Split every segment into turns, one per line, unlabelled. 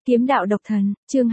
Kiếm đạo độc thần, chương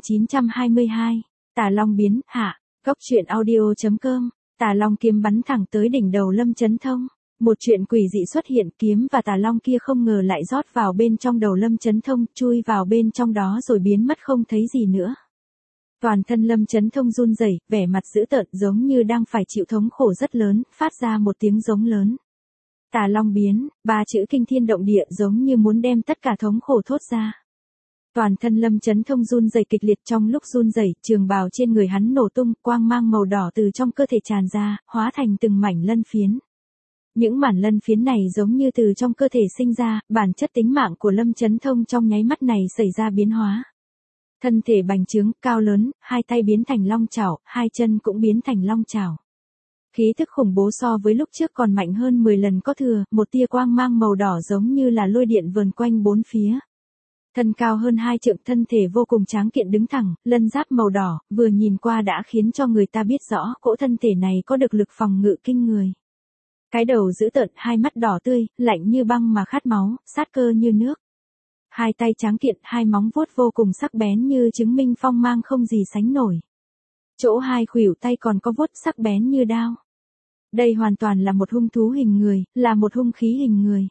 2922, Tà Long biến, hạ, góc truyện audio.com, Tà Long kiếm bắn thẳng tới đỉnh đầu Lâm Chấn Thông. Một chuyện quỷ dị xuất hiện, kiếm và Tà Long kia không ngờ lại rót vào bên trong đầu Lâm Chấn Thông, chui vào bên trong đó rồi biến mất không thấy gì nữa. Toàn thân Lâm Chấn Thông run rẩy, vẻ mặt dữ tợn giống như đang phải chịu thống khổ rất lớn, phát ra một tiếng giống lớn. Tà Long biến, ba chữ kinh thiên động địa giống như muốn đem tất cả thống khổ thốt ra. Toàn thân Lâm Chấn Thông run rẩy kịch liệt, trong lúc run rẩy, trường bào trên người hắn nổ tung, quang mang màu đỏ từ trong cơ thể tràn ra, hóa thành từng mảnh lân phiến. Những mảnh lân phiến này giống như từ trong cơ thể sinh ra, bản chất tính mạng của Lâm Chấn Thông trong nháy mắt này xảy ra biến hóa. Thân thể bành trướng, cao lớn, hai tay biến thành long chảo, hai chân cũng biến thành long chảo. Khí thức khủng bố so với lúc trước còn mạnh hơn 10 lần có thừa, một tia quang mang màu đỏ giống như là lôi điện vờn quanh bốn phía. Thân cao hơn 2 trượng, thân thể vô cùng tráng kiện đứng thẳng, lân giáp màu đỏ, vừa nhìn qua đã khiến cho người ta biết rõ cỗ thân thể này có được lực phòng ngự kinh người. Cái đầu dữ tợn, hai mắt đỏ tươi, lạnh như băng mà khát máu, sát cơ như nước. Hai tay tráng kiện, hai móng vuốt vô cùng sắc bén như chứng minh phong mang không gì sánh nổi. Chỗ hai khuỷu tay còn có vuốt sắc bén như đao. Đây hoàn toàn là một hung thú hình người, là một hung khí hình người.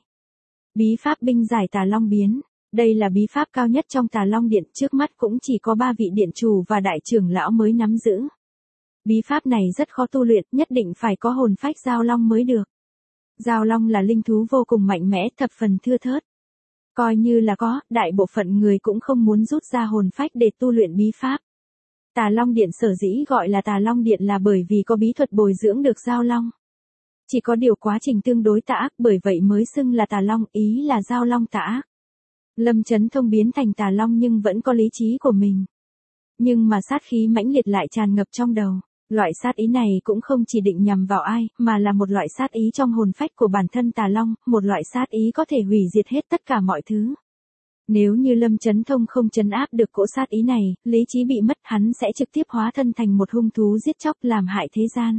Bí pháp binh giải Tà Long biến. Đây là bí pháp cao nhất trong Tà Long Điện, trước mắt cũng chỉ có 3 vị điện chủ và đại trưởng lão mới nắm giữ. Bí pháp này rất khó tu luyện, nhất định phải có hồn phách giao long mới được. Giao long là linh thú vô cùng mạnh mẽ, thập phần thưa thớt. Coi như là có, đại bộ phận người cũng không muốn rút ra hồn phách để tu luyện bí pháp. Tà Long Điện sở dĩ gọi là Tà Long Điện là bởi vì có bí thuật bồi dưỡng được giao long. Chỉ có điều quá trình tương đối tà ác, bởi vậy mới xưng là Tà Long, ý là giao long tà ác. Lâm Chấn Thông biến thành Tà Long nhưng vẫn có lý trí của mình. Nhưng mà sát khí mãnh liệt lại tràn ngập trong đầu. Loại sát ý này cũng không chỉ định nhằm vào ai, mà là một loại sát ý trong hồn phách của bản thân Tà Long, một loại sát ý có thể hủy diệt hết tất cả mọi thứ. Nếu như Lâm Chấn Thông không trấn áp được cỗ sát ý này, lý trí bị mất, hắn sẽ trực tiếp hóa thân thành một hung thú giết chóc làm hại thế gian.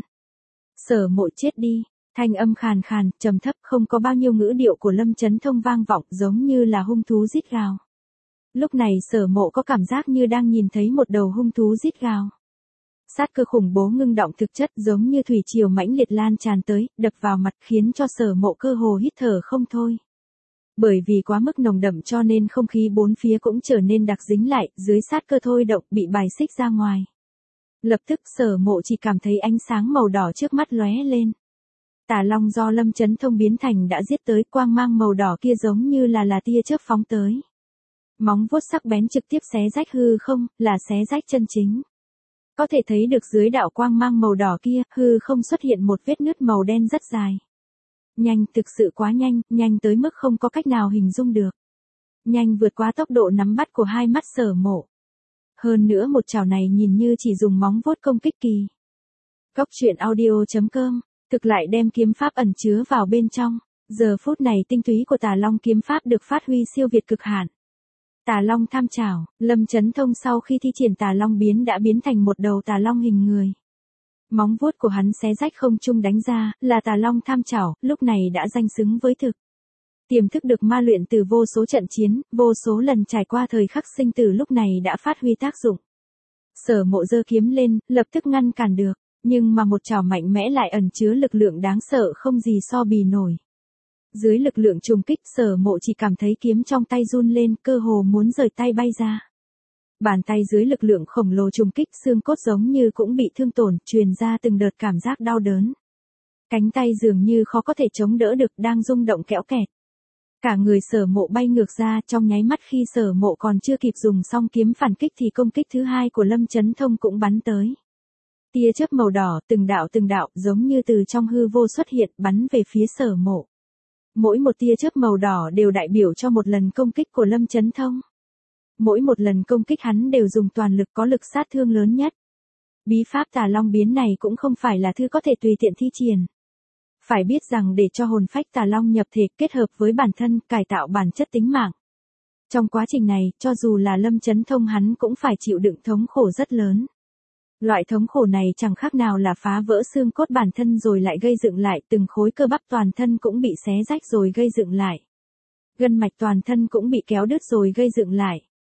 Sở Mộ chết đi. Thanh âm khàn khàn, trầm thấp, không có bao nhiêu ngữ điệu của Lâm Chấn Thông vang vọng, giống như là hung thú rít gào. Lúc này Sở Mộ có cảm giác như đang nhìn thấy một đầu hung thú rít gào. Sát cơ khủng bố ngưng động thực chất, giống như thủy triều mãnh liệt lan tràn tới, đập vào mặt, khiến cho Sở Mộ cơ hồ hít thở không thôi. Bởi vì quá mức nồng đậm cho nên không khí bốn phía cũng trở nên đặc dính lại, dưới sát cơ thôi động, bị bài xích ra ngoài. Lập tức Sở Mộ chỉ cảm thấy ánh sáng màu đỏ trước mắt lóe lên. Tà Long do Lâm Chấn Thông biến thành đã giết tới, quang mang màu đỏ kia giống như là tia chớp phóng tới. Móng vuốt sắc bén trực tiếp xé rách hư không, là xé rách chân chính. Có thể thấy được dưới đạo quang mang màu đỏ kia, hư không xuất hiện một vết nứt màu đen rất dài. Nhanh, thực sự quá nhanh, nhanh tới mức không có cách nào hình dung được. Nhanh vượt quá tốc độ nắm bắt của hai mắt Sở Mộ. Hơn nữa một chảo này nhìn như chỉ dùng móng vuốt công kích kỳ. Góc truyện audio.com, thực lại đem kiếm pháp ẩn chứa vào bên trong. Giờ phút này tinh túy của Tà Long kiếm pháp được phát huy siêu việt cực hạn. Tà Long tham chảo, Lâm Chấn Thông sau khi thi triển Tà Long biến đã biến thành một đầu Tà Long hình người. Móng vuốt của hắn xé rách không trung đánh ra, là Tà Long tham chảo, lúc này đã danh xứng với thực. Tiềm thức được ma luyện từ vô số trận chiến, vô số lần trải qua thời khắc sinh tử lúc này đã phát huy tác dụng. Sở Mộ giơ kiếm lên, lập tức ngăn cản được, nhưng mà một chảo mạnh mẽ lại ẩn chứa lực lượng đáng sợ không gì so bì nổi. Dưới lực lượng trùng kích, Sở Mộ chỉ cảm thấy kiếm trong tay run lên, cơ hồ muốn rời tay bay ra. Bàn tay dưới lực lượng khổng lồ trùng kích, xương cốt giống như cũng bị thương tổn, truyền ra từng đợt cảm giác đau đớn. Cánh tay dường như khó có thể chống đỡ được, đang rung động kẽo kẹt. Cả người Sở Mộ bay ngược ra, trong nháy mắt khi Sở Mộ còn chưa kịp dùng xong kiếm phản kích thì công kích thứ hai của Lâm Chấn Thông cũng bắn tới. Tia chớp màu đỏ, từng đạo, giống như từ trong hư vô xuất hiện, bắn về phía Sở Mộ. Mỗi một tia chớp màu đỏ đều đại biểu cho một lần công kích của Lâm Chấn Thông. Mỗi một lần công kích hắn đều dùng toàn lực, có lực sát thương lớn nhất. Bí pháp Tà Long biến này cũng không phải là thứ có thể tùy tiện thi triển. Phải biết rằng để cho hồn phách Tà Long nhập thể kết hợp với bản thân, cải tạo bản chất tính mạng. Trong quá trình này, cho dù là Lâm Chấn Thông hắn cũng phải chịu đựng thống khổ rất lớn. Loại thống khổ này chẳng khác nào là phá vỡ xương cốt bản thân rồi lại gây dựng lại, từng khối cơ bắp toàn thân cũng bị xé rách rồi gây dựng lại. Gân mạch toàn thân cũng bị kéo đứt rồi gây dựng lại.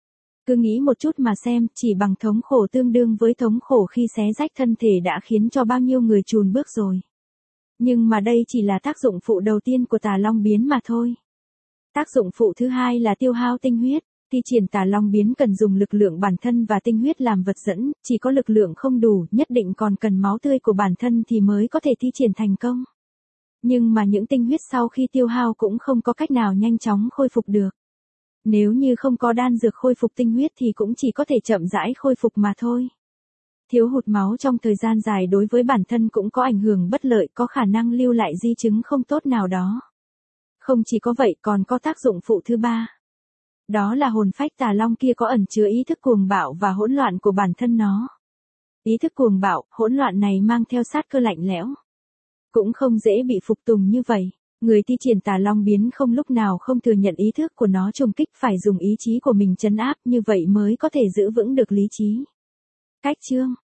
Cứ nghĩ một chút mà xem, chỉ bằng thống khổ tương đương với thống khổ khi xé rách thân thể đã khiến cho bao nhiêu người chùn bước rồi. Nhưng mà đây chỉ là tác dụng phụ đầu tiên của tà long biến mà thôi. Tác dụng phụ thứ hai là tiêu hao tinh huyết. Thi triển tà long biến cần dùng lực lượng bản thân và tinh huyết làm vật dẫn, chỉ có lực lượng không đủ, nhất định còn cần máu tươi của bản thân thì mới có thể thi triển thành công. Nhưng mà những tinh huyết sau khi tiêu hao cũng không có cách nào nhanh chóng khôi phục được. Nếu như không có đan dược khôi phục tinh huyết thì cũng chỉ có thể chậm rãi khôi phục mà thôi. Thiếu hụt máu trong thời gian dài đối với bản thân cũng có ảnh hưởng bất lợi, có khả năng lưu lại di chứng không tốt nào đó. Không chỉ có vậy còn có tác dụng phụ thứ ba. Đó là hồn phách tà long kia có ẩn chứa ý thức cuồng bạo và hỗn loạn của bản thân nó. Ý thức cuồng bạo, hỗn loạn này mang theo sát cơ lạnh lẽo. Cũng không dễ bị phục tùng như vậy. Người thi triển tà long biến không lúc nào không thừa nhận ý thức của nó trùng kích, phải dùng ý chí của mình trấn áp, như vậy mới có thể giữ vững được lý trí. Cách chương